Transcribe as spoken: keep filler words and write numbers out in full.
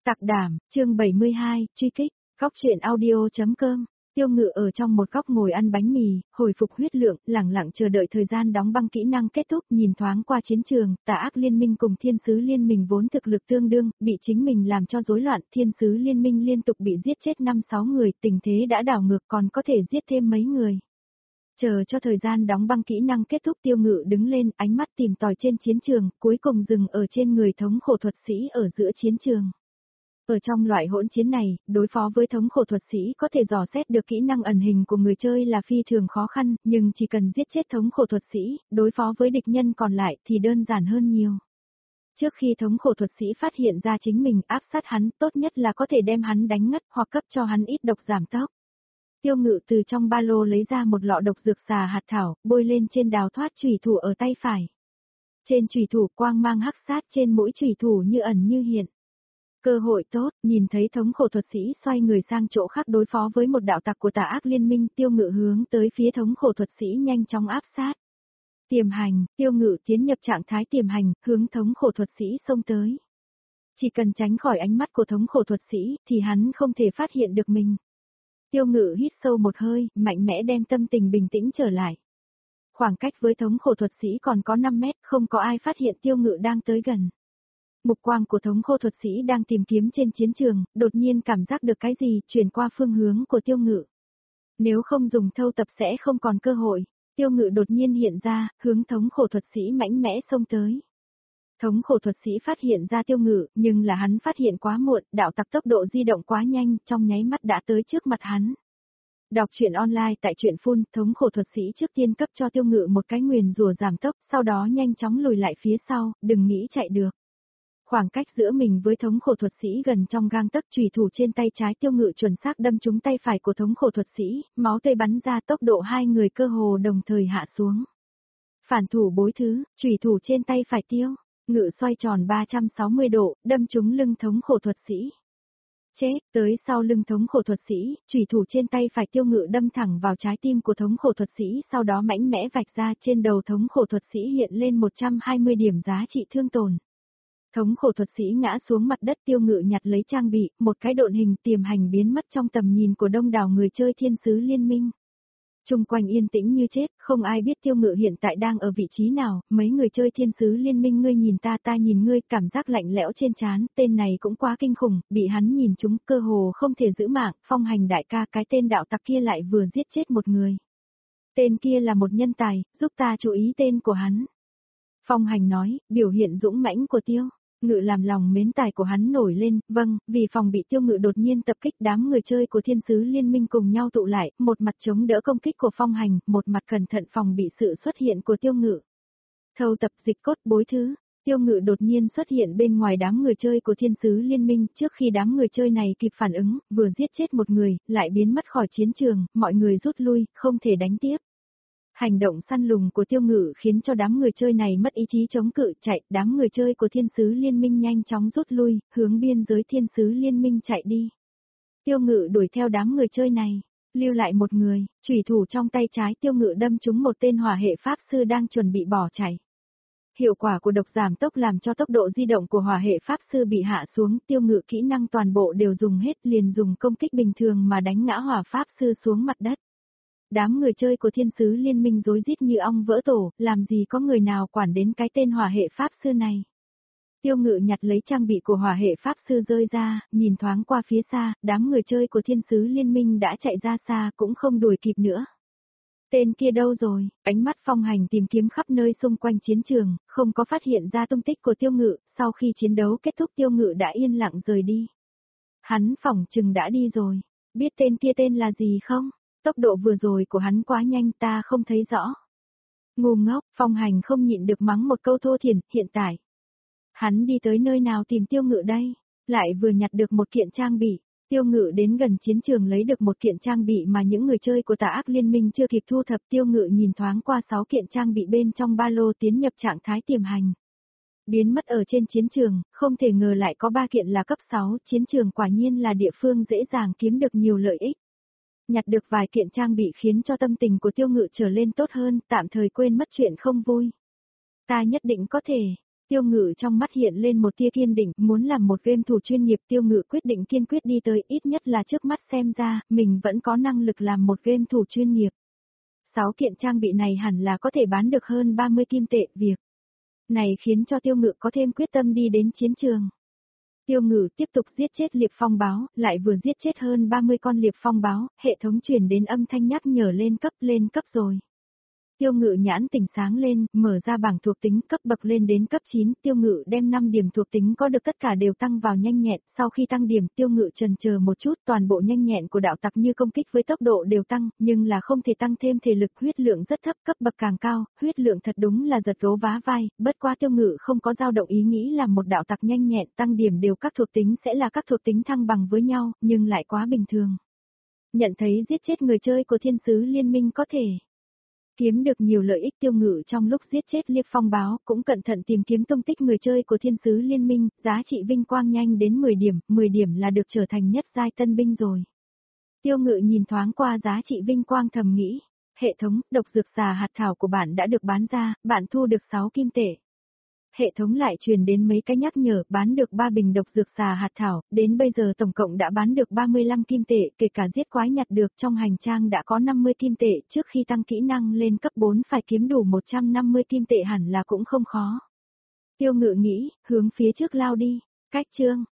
Tặc đảm, chương bảy mươi hai, truy kích, góc truyện audio.com. Tiêu Ngự ở trong một góc ngồi ăn bánh mì, hồi phục huyết lượng, lẳng lặng chờ đợi thời gian đóng băng kỹ năng kết thúc, nhìn thoáng qua chiến trường, Tà Ác Liên Minh cùng Thiên Sứ Liên Minh vốn thực lực tương đương, bị chính mình làm cho rối loạn, Thiên Sứ Liên Minh liên tục bị giết chết năm sáu người, tình thế đã đảo ngược còn có thể giết thêm mấy người. Chờ cho thời gian đóng băng kỹ năng kết thúc, Tiêu Ngự đứng lên, ánh mắt tìm tòi trên chiến trường, cuối cùng dừng ở trên người thống khổ thuật sĩ ở giữa chiến trường. Ở trong loại hỗn chiến này, đối phó với thống khổ thuật sĩ có thể dò xét được kỹ năng ẩn hình của người chơi là phi thường khó khăn, nhưng chỉ cần giết chết thống khổ thuật sĩ, đối phó với địch nhân còn lại thì đơn giản hơn nhiều. Trước khi thống khổ thuật sĩ phát hiện ra chính mình áp sát hắn, tốt nhất là có thể đem hắn đánh ngất hoặc cấp cho hắn ít độc giảm tốc. Tiêu Ngự từ trong ba lô lấy ra một lọ độc dược xà hạt thảo, bôi lên trên đào thoát chủy thủ ở tay phải. Trên chủy thủ quang mang hắc sát trên mỗi chủy thủ như ẩn như hiện. Cơ hội tốt, nhìn thấy thống khổ thuật sĩ xoay người sang chỗ khác đối phó với một đạo tặc của Tà Ác Liên Minh, Tiêu Ngự hướng tới phía thống khổ thuật sĩ nhanh chóng áp sát. Tiềm hành, Tiêu Ngự tiến nhập trạng thái tiềm hành, hướng thống khổ thuật sĩ xông tới. Chỉ cần tránh khỏi ánh mắt của thống khổ thuật sĩ, thì hắn không thể phát hiện được mình. Tiêu Ngự hít sâu một hơi, mạnh mẽ đem tâm tình bình tĩnh trở lại. Khoảng cách với thống khổ thuật sĩ còn có năm mét, không có ai phát hiện Tiêu Ngự đang tới gần. Mục quang của thống khổ thuật sĩ đang tìm kiếm trên chiến trường, đột nhiên cảm giác được cái gì, chuyển qua phương hướng của Tiêu Ngự. Nếu không dùng thâu tập sẽ không còn cơ hội. Tiêu Ngự đột nhiên hiện ra, hướng thống khổ thuật sĩ mạnh mẽ xông tới. Thống khổ thuật sĩ phát hiện ra Tiêu Ngự, nhưng là hắn phát hiện quá muộn, đạo tặc tốc độ di động quá nhanh, trong nháy mắt đã tới trước mặt hắn. Đọc truyện online tại truyện phun, thống khổ thuật sĩ trước tiên cấp cho Tiêu Ngự một cái nguyền rủa giảm tốc, sau đó nhanh chóng lùi lại phía sau, đừng nghĩ chạy được. Khoảng cách giữa mình với thống khổ thuật sĩ gần trong gang tấc, chùy thủ trên tay trái Tiêu Ngự chuẩn xác đâm trúng tay phải của thống khổ thuật sĩ, máu tươi bắn ra, tốc độ hai người cơ hồ đồng thời hạ xuống. Phản thủ bối thứ, chùy thủ trên tay phải Tiêu Ngự xoay tròn ba trăm sáu mươi độ, đâm trúng lưng thống khổ thuật sĩ. Chết, tới sau lưng thống khổ thuật sĩ, chùy thủ trên tay phải Tiêu Ngự đâm thẳng vào trái tim của thống khổ thuật sĩ, sau đó mãnh mẽ vạch ra, trên đầu thống khổ thuật sĩ hiện lên một trăm hai mươi điểm giá trị thương tổn. Thống khổ thuật sĩ ngã xuống mặt đất, Tiêu Ngự nhặt lấy trang bị, một cái độn hình tiềm hành biến mất trong tầm nhìn của đông đảo người chơi Thiên Sứ Liên Minh. Trung quanh yên tĩnh như chết, không ai biết Tiêu Ngự hiện tại đang ở vị trí nào, mấy người chơi Thiên Sứ Liên Minh ngươi nhìn ta ta nhìn ngươi, cảm giác lạnh lẽo trên trán, tên này cũng quá kinh khủng, bị hắn nhìn trúng, cơ hồ không thể giữ mạng, Phong Hành đại ca, cái tên đạo tặc kia lại vừa giết chết một người. Tên kia là một nhân tài, giúp ta chú ý tên của hắn. Phong Hành nói, biểu hiện dũng mãnh của Tiêu Ngự làm lòng mến tài của hắn nổi lên, vâng, vì phòng bị Tiêu Ngự đột nhiên tập kích, đám người chơi của Thiên Sứ Liên Minh cùng nhau tụ lại, một mặt chống đỡ công kích của Phong Hành, một mặt cẩn thận phòng bị sự xuất hiện của Tiêu Ngự. Thâu tập dịch cốt bối thứ, Tiêu Ngự đột nhiên xuất hiện bên ngoài đám người chơi của Thiên Sứ Liên Minh, trước khi đám người chơi này kịp phản ứng, vừa giết chết một người, lại biến mất khỏi chiến trường, mọi người rút lui, không thể đánh tiếp. Hành động săn lùng của Tiêu Ngự khiến cho đám người chơi này mất ý chí chống cự chạy, đám người chơi của Thiên Sứ Liên Minh nhanh chóng rút lui, hướng biên giới Thiên Sứ Liên Minh chạy đi. Tiêu Ngự đuổi theo đám người chơi này, lưu lại một người, chủy thủ trong tay trái Tiêu Ngự đâm trúng một tên hỏa hệ pháp sư đang chuẩn bị bỏ chạy. Hiệu quả của độc giảm tốc làm cho tốc độ di động của hỏa hệ pháp sư bị hạ xuống, Tiêu Ngự kỹ năng toàn bộ đều dùng hết, liền dùng công kích bình thường mà đánh ngã hỏa pháp sư xuống mặt đất. Đám người chơi của Thiên Sứ Liên Minh rối rít như ong vỡ tổ, làm gì có người nào quản đến cái tên hỏa hệ pháp sư này. Tiêu Ngự nhặt lấy trang bị của hỏa hệ pháp sư rơi ra, nhìn thoáng qua phía xa, đám người chơi của Thiên Sứ Liên Minh đã chạy ra xa, cũng không đuổi kịp nữa. Tên kia đâu rồi? Ánh mắt Phong Hành tìm kiếm khắp nơi xung quanh chiến trường, không có phát hiện ra tung tích của Tiêu Ngự, sau khi chiến đấu kết thúc Tiêu Ngự đã yên lặng rời đi. Hắn phỏng chừng đã đi rồi, biết tên kia tên là gì không? Tốc độ vừa rồi của hắn quá nhanh, ta không thấy rõ. Ngu ngốc, Phong Hành không nhịn được mắng một câu thô thiển, hiện tại. Hắn đi tới nơi nào tìm Tiêu Ngự đây? Lại vừa nhặt được một kiện trang bị. Tiêu Ngự đến gần chiến trường lấy được một kiện trang bị mà những người chơi của Tà Ác Liên Minh chưa kịp thu thập. Tiêu Ngự nhìn thoáng qua sáu kiện trang bị bên trong ba lô, tiến nhập trạng thái tiềm hành. Biến mất ở trên chiến trường, không thể ngờ lại có ba kiện là cấp sáu, chiến trường quả nhiên là địa phương dễ dàng kiếm được nhiều lợi ích. Nhặt được vài kiện trang bị khiến cho tâm tình của Tiêu Ngự trở lên tốt hơn, tạm thời quên mất chuyện không vui. Ta nhất định có thể. Tiêu Ngự trong mắt hiện lên một tia kiên định, muốn làm một game thủ chuyên nghiệp. Tiêu Ngự quyết định kiên quyết đi tới, ít nhất là trước mắt xem ra, mình vẫn có năng lực làm một game thủ chuyên nghiệp. Sáu kiện trang bị này hẳn là có thể bán được hơn ba mươi kim tệ, việc này khiến cho Tiêu Ngự có thêm quyết tâm đi đến chiến trường. Tiêu Ngự tiếp tục giết chết liệp phong báo, lại vừa giết chết hơn ba mươi con liệp phong báo, hệ thống truyền đến âm thanh nhắc nhở lên cấp lên cấp rồi. Tiêu Ngự nhãn tỉnh sáng lên, mở ra bảng thuộc tính cấp bậc lên đến cấp chín, Tiêu Ngự đem năm điểm thuộc tính có được tất cả đều tăng vào nhanh nhẹn, sau khi tăng điểm Tiêu Ngự chần chờ một chút, toàn bộ nhanh nhẹn của đạo tặc như công kích với tốc độ đều tăng, nhưng là không thể tăng thêm thể lực, huyết lượng rất thấp, cấp bậc càng cao, huyết lượng thật đúng là giật gấu vá vai, bất quá Tiêu Ngự không có dao động ý nghĩ là một đạo tặc nhanh nhẹn, tăng điểm đều các thuộc tính sẽ là các thuộc tính thăng bằng với nhau, nhưng lại quá bình thường. Nhận thấy giết chết người chơi của thiên sứ liên minh có thể kiếm được nhiều lợi ích, Tiêu Ngự trong lúc giết chết liệp phong báo, cũng cẩn thận tìm kiếm tung tích người chơi của thiên sứ liên minh, giá trị vinh quang nhanh đến mười điểm, mười điểm là được trở thành nhất giai tân binh rồi. Tiêu Ngự nhìn thoáng qua giá trị vinh quang thầm nghĩ, hệ thống, độc dược xà hạt thảo của bạn đã được bán ra, bạn thu được sáu kim tệ. Hệ thống lại truyền đến mấy cái nhắc nhở, bán được ba bình độc dược xà hạt thảo, đến bây giờ tổng cộng đã bán được ba mươi lăm kim tệ, kể cả giết quái nhặt được trong hành trang đã có năm mươi kim tệ, trước khi tăng kỹ năng lên cấp bốn phải kiếm đủ một trăm năm mươi kim tệ hẳn là cũng không khó. Tiêu Ngự nghĩ, hướng phía trước lao đi, cách chương.